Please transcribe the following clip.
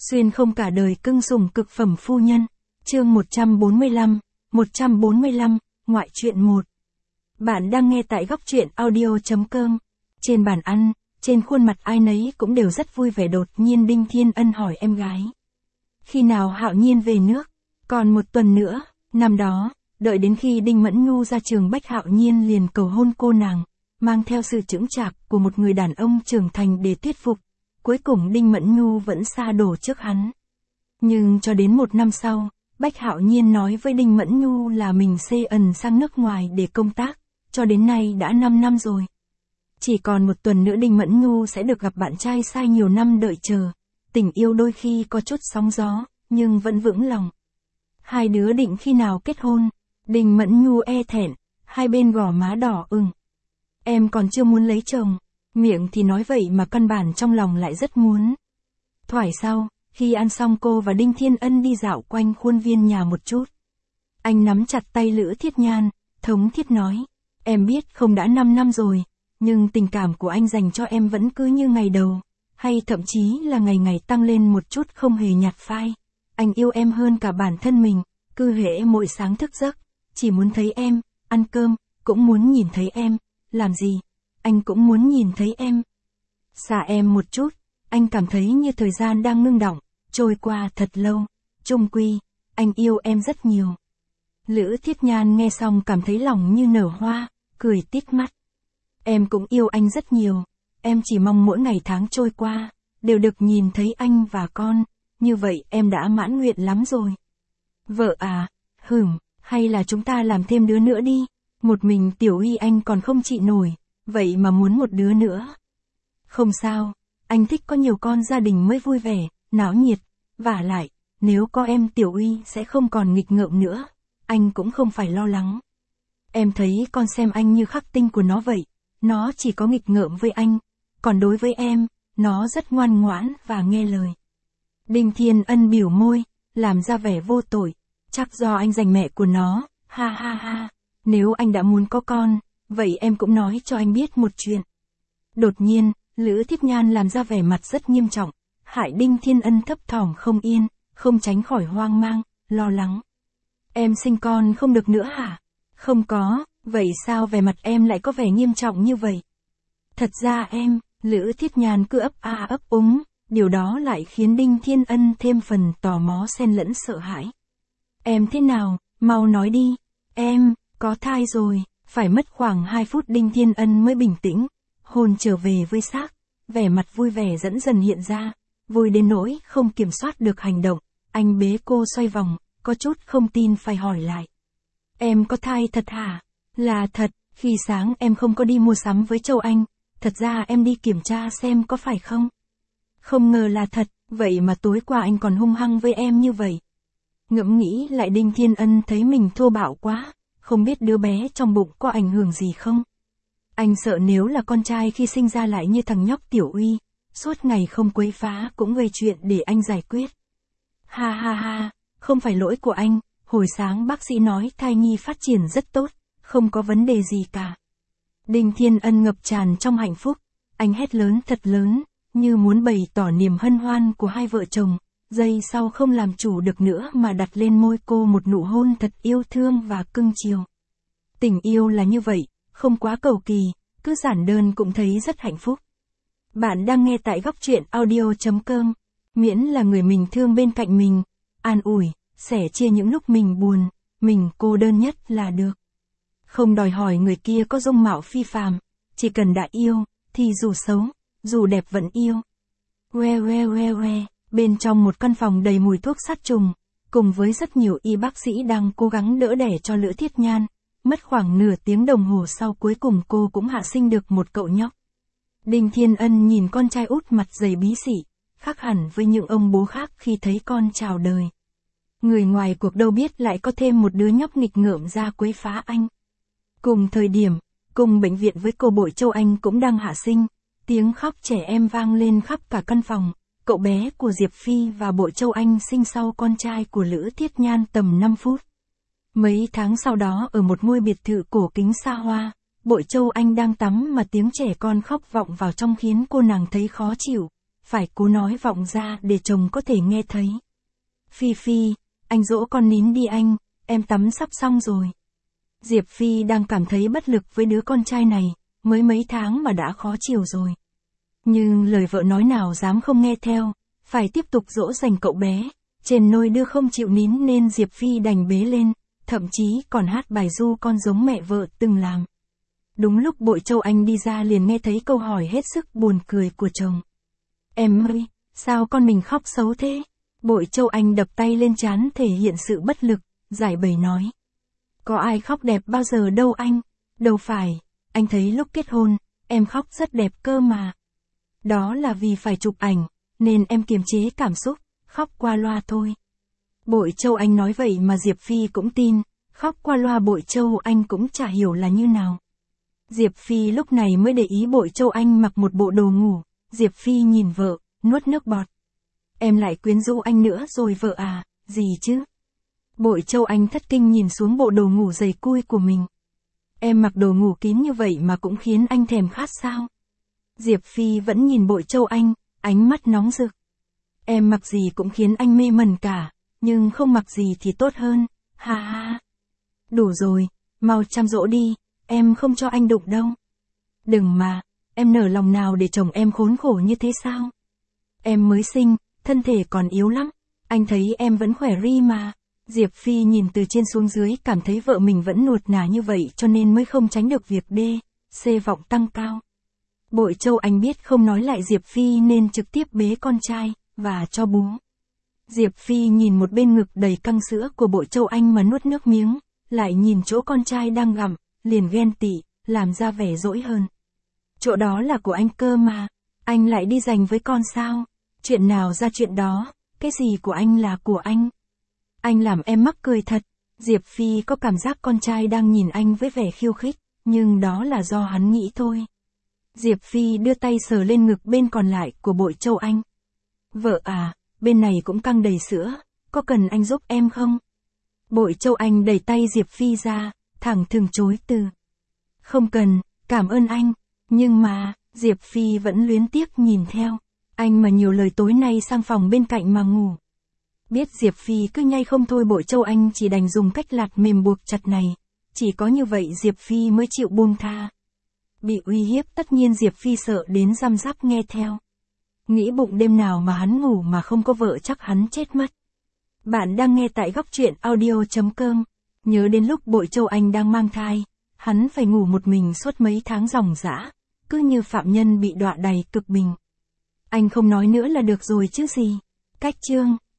Xuyên không cả đời cưng sủng cực phẩm phu nhân. Chương 145, ngoại truyện 1. Bạn đang nghe tại góc truyện audio.com. Trên bàn ăn, trên khuôn mặt ai nấy cũng đều rất vui vẻ. Đột nhiên Đinh Thiên Ân hỏi em gái. Khi nào Hạo Nhiên về nước? Còn một tuần nữa. Năm đó, đợi đến khi Đinh Mẫn Nhu ra trường, Bách Hạo Nhiên liền cầu hôn cô nàng, mang theo sự chững chạc của một người đàn ông trưởng thành để thuyết phục. Cuối cùng Đinh Mẫn Nhu vẫn sa đổ trước hắn. Nhưng cho đến một năm sau, Bách Hạo Nhiên nói với Đinh Mẫn Nhu là mình xê ẩn sang nước ngoài để công tác, cho đến nay đã 5 năm rồi. Chỉ còn một tuần nữa Đinh Mẫn Nhu sẽ được gặp bạn trai sai nhiều năm đợi chờ. Tình yêu đôi khi có chút sóng gió, nhưng vẫn vững lòng. Hai đứa định khi nào kết hôn? Đinh Mẫn Nhu e thẹn, hai bên gò má đỏ ửng. Em còn chưa muốn lấy chồng. Miệng thì nói vậy mà căn bản trong lòng lại rất muốn. Thoải sau, khi ăn xong cô và Đinh Thiên Ân đi dạo quanh khuôn viên nhà một chút. Anh nắm chặt tay Lữ Thiết Nhan, thống thiết nói. Em biết không đã 5 năm rồi, nhưng tình cảm của anh dành cho em vẫn cứ như ngày đầu, hay thậm chí là ngày ngày tăng lên một chút không hề nhạt phai. Anh yêu em hơn cả bản thân mình, cứ hễ mỗi sáng thức giấc, chỉ muốn thấy em, ăn cơm, cũng muốn nhìn thấy em, làm gì, anh cũng muốn nhìn thấy em. Xa em một chút, anh cảm thấy như thời gian đang ngưng đọng, trôi qua thật lâu. Chung quy, anh yêu em rất nhiều. Lữ Thiết Nhan nghe xong cảm thấy lòng như nở hoa, cười tít mắt. Em cũng yêu anh rất nhiều, em chỉ mong mỗi ngày tháng trôi qua, đều được nhìn thấy anh và con, như vậy em đã mãn nguyện lắm rồi. Vợ à, hay là chúng ta làm thêm đứa nữa đi, một mình Tiểu Uy anh còn không chịu nổi, vậy mà muốn một đứa nữa. Không sao, anh thích có nhiều con gia đình mới vui vẻ, náo nhiệt, vả lại, nếu có em Tiểu Uy sẽ không còn nghịch ngợm nữa, anh cũng không phải lo lắng. Em thấy con xem anh như khắc tinh của nó vậy, nó chỉ có nghịch ngợm với anh, còn đối với em, nó rất ngoan ngoãn và nghe lời. Đinh Thiên Ân biểu môi, làm ra vẻ vô tội, chắc do anh giành mẹ của nó, ha ha ha, nếu anh đã muốn có con, vậy em cũng nói cho anh biết một chuyện. Đột nhiên, Lữ Thiết Nhan làm ra vẻ mặt rất nghiêm trọng, hại Đinh Thiên Ân thấp thỏm không yên, không tránh khỏi hoang mang, lo lắng. Em sinh con không được nữa hả? Không có, vậy sao vẻ mặt em lại có vẻ nghiêm trọng như vậy? Thật ra em, Lữ Thiết Nhan cứ ấp a ấp úng, điều đó lại khiến Đinh Thiên Ân thêm phần tò mò xen lẫn sợ hãi. Em thế nào, mau nói đi, em, có thai rồi. Phải mất khoảng 2 phút Đinh Thiên Ân mới bình tĩnh, hồn trở về với xác, vẻ mặt vui vẻ dẫn dần hiện ra, vui đến nỗi không kiểm soát được hành động, anh bế cô xoay vòng, có chút không tin phải hỏi lại. Em có thai thật hả? Là thật, khi sáng em không có đi mua sắm với Châu Anh, thật ra em đi kiểm tra xem có phải không? Không ngờ là thật, vậy mà tối qua anh còn hung hăng với em như vậy. Ngẫm nghĩ lại Đinh Thiên Ân thấy mình thô bạo quá. Không biết đứa bé trong bụng có ảnh hưởng gì không? Anh sợ nếu là con trai khi sinh ra lại như thằng nhóc Tiểu Uy, suốt ngày không quấy phá cũng gây chuyện để anh giải quyết. Ha ha ha, không phải lỗi của anh, hồi sáng bác sĩ nói thai nhi phát triển rất tốt, không có vấn đề gì cả. Đinh Thiên Ân ngập tràn trong hạnh phúc, anh hét lớn thật lớn, như muốn bày tỏ niềm hân hoan của hai vợ chồng. Giây sau không làm chủ được nữa mà đặt lên môi cô một nụ hôn thật yêu thương và cưng chiều. Tình yêu là như vậy, không quá cầu kỳ, cứ giản đơn cũng thấy rất hạnh phúc. Bạn đang nghe tại góc truyện audio.com, miễn là người mình thương bên cạnh mình, an ủi, sẻ chia những lúc mình buồn, mình cô đơn nhất là được. Không đòi hỏi người kia có dung mạo phi phàm, chỉ cần đã yêu, thì dù xấu, dù đẹp vẫn yêu. Bên trong một căn phòng đầy mùi thuốc sát trùng, cùng với rất nhiều y bác sĩ đang cố gắng đỡ đẻ cho Lữ Thiết Nhan, mất khoảng nửa tiếng đồng hồ sau cuối cùng cô cũng hạ sinh được một cậu nhóc. Đinh Thiên Ân nhìn con trai út mặt dày bí xị, khác hẳn với những ông bố khác khi thấy con chào đời. Người ngoài cuộc đâu biết lại có thêm một đứa nhóc nghịch ngợm ra quấy phá anh. Cùng thời điểm, cùng bệnh viện với cô Bội Châu Anh cũng đang hạ sinh, tiếng khóc trẻ em vang lên khắp cả căn phòng. Cậu bé của Diệp Phi và Bội Châu Anh sinh sau con trai của Lữ Thiết Nhan tầm 5 phút. Mấy tháng sau đó ở một ngôi biệt thự cổ kính xa hoa, Bội Châu Anh đang tắm mà tiếng trẻ con khóc vọng vào trong khiến cô nàng thấy khó chịu, phải cố nói vọng ra để chồng có thể nghe thấy. Phi Phi, anh dỗ con nín đi anh, em tắm sắp xong rồi. Diệp Phi đang cảm thấy bất lực với đứa con trai này, mới mấy tháng mà đã khó chịu rồi. Nhưng lời vợ nói nào dám không nghe theo, phải tiếp tục dỗ dành cậu bé, trên nôi đưa không chịu nín nên Diệp Phi đành bế lên, thậm chí còn hát bài ru con giống mẹ vợ từng làm. Đúng lúc Bội Châu Anh đi ra liền nghe thấy câu hỏi hết sức buồn cười của chồng. Em ơi, sao con mình khóc xấu thế? Bội Châu Anh đập tay lên trán thể hiện sự bất lực, giải bày nói. Có ai khóc đẹp bao giờ đâu anh, đâu phải, anh thấy lúc kết hôn, em khóc rất đẹp cơ mà. Đó là vì phải chụp ảnh, nên em kiềm chế cảm xúc, khóc qua loa thôi. Bội Châu Anh nói vậy mà Diệp Phi cũng tin, khóc qua loa Bội Châu Anh cũng chả hiểu là như nào. Diệp Phi lúc này mới để ý Bội Châu Anh mặc một bộ đồ ngủ, Diệp Phi nhìn vợ, nuốt nước bọt. Em lại quyến rũ anh nữa rồi vợ à, gì chứ? Bội Châu Anh thất kinh nhìn xuống bộ đồ ngủ dày cui của mình. Em mặc đồ ngủ kín như vậy mà cũng khiến anh thèm khát sao? Diệp Phi vẫn nhìn Bội Châu Anh, ánh mắt nóng rực. Em mặc gì cũng khiến anh mê mẩn cả, nhưng không mặc gì thì tốt hơn, ha ha. Đủ rồi, mau chăm dỗ đi, em không cho anh đụng đâu. Đừng mà, em nở lòng nào để chồng em khốn khổ như thế sao? Em mới sinh, thân thể còn yếu lắm, anh thấy em vẫn khỏe ri mà. Diệp Phi nhìn từ trên xuống dưới cảm thấy vợ mình vẫn nuột nà như vậy cho nên mới không tránh được việc C vọng tăng cao. Bội Châu Anh biết không nói lại Diệp Phi nên trực tiếp bế con trai, và cho bú. Diệp Phi nhìn một bên ngực đầy căng sữa của Bội Châu Anh mà nuốt nước miếng, lại nhìn chỗ con trai đang gặm, liền ghen tị, làm ra vẻ dỗi hơn. Chỗ đó là của anh cơ mà, anh lại đi giành với con sao? Chuyện nào ra chuyện đó, cái gì của anh là của anh. Anh làm em mắc cười thật. Diệp Phi có cảm giác con trai đang nhìn anh với vẻ khiêu khích, nhưng đó là do hắn nghĩ thôi. Diệp Phi đưa tay sờ lên ngực bên còn lại của Bội Châu Anh. Vợ à, bên này cũng căng đầy sữa, có cần anh giúp em không? Bội Châu Anh đẩy tay Diệp Phi ra, thẳng thừng chối từ. Không cần, cảm ơn anh, nhưng mà, Diệp Phi vẫn luyến tiếc nhìn theo. Anh mà nhiều lời tối nay sang phòng bên cạnh mà ngủ. Biết Diệp Phi cứ nhây không thôi Bội Châu Anh chỉ đành dùng cách lạt mềm buộc chặt này. Chỉ có như vậy Diệp Phi mới chịu buông tha. Bị uy hiếp tất nhiên Diệp Phi sợ đến răm rắp nghe theo. Nghĩ bụng đêm nào mà hắn ngủ mà không có vợ chắc hắn chết mất. Bạn đang nghe tại góc truyện audio.com. Nhớ đến lúc Bội Châu Anh đang mang thai, hắn phải ngủ một mình suốt mấy tháng ròng rã, cứ như phạm nhân bị đọa đầy cực bình. Anh không nói nữa là được rồi chứ gì. Cách chương